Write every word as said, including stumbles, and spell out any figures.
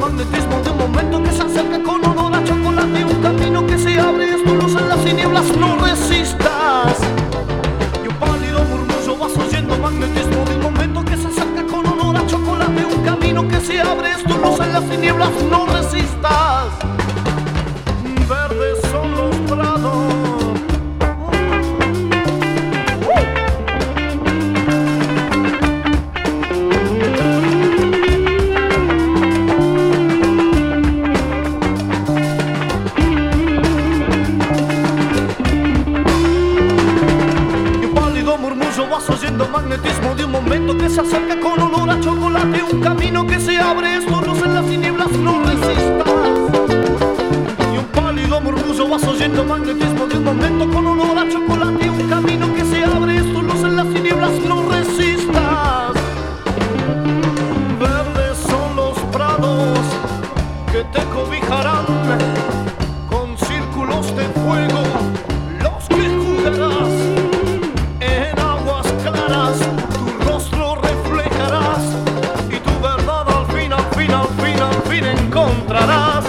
magnetismo de un momento que se acerca con olor a chocolate, un camino que se abre, es tu luz en las tinieblas, no resistas. Y un pálido murmullo vas oyendo, magnetismo de un momento que se acerca con olor a chocolate, un camino que se abre, es tu luz en las tinieblas, no resistas. Verdes son los prados. Vas oyendo magnetismo de un momento que se acerca con olor a chocolate, un camino que se abre, es tu luz en las tinieblas, no resistas. Y un pálido murmullo vas oyendo magnetismo de un momento con olor a chocolate, un camino que se abre, es tu luz en las tinieblas, no resistas. Verdes son los prados que te cobijarán con círculos de fuego, los que jugarás. Tu rostro reflejarás y tu verdad al fin, al fin, al fin, al fin encontrarás.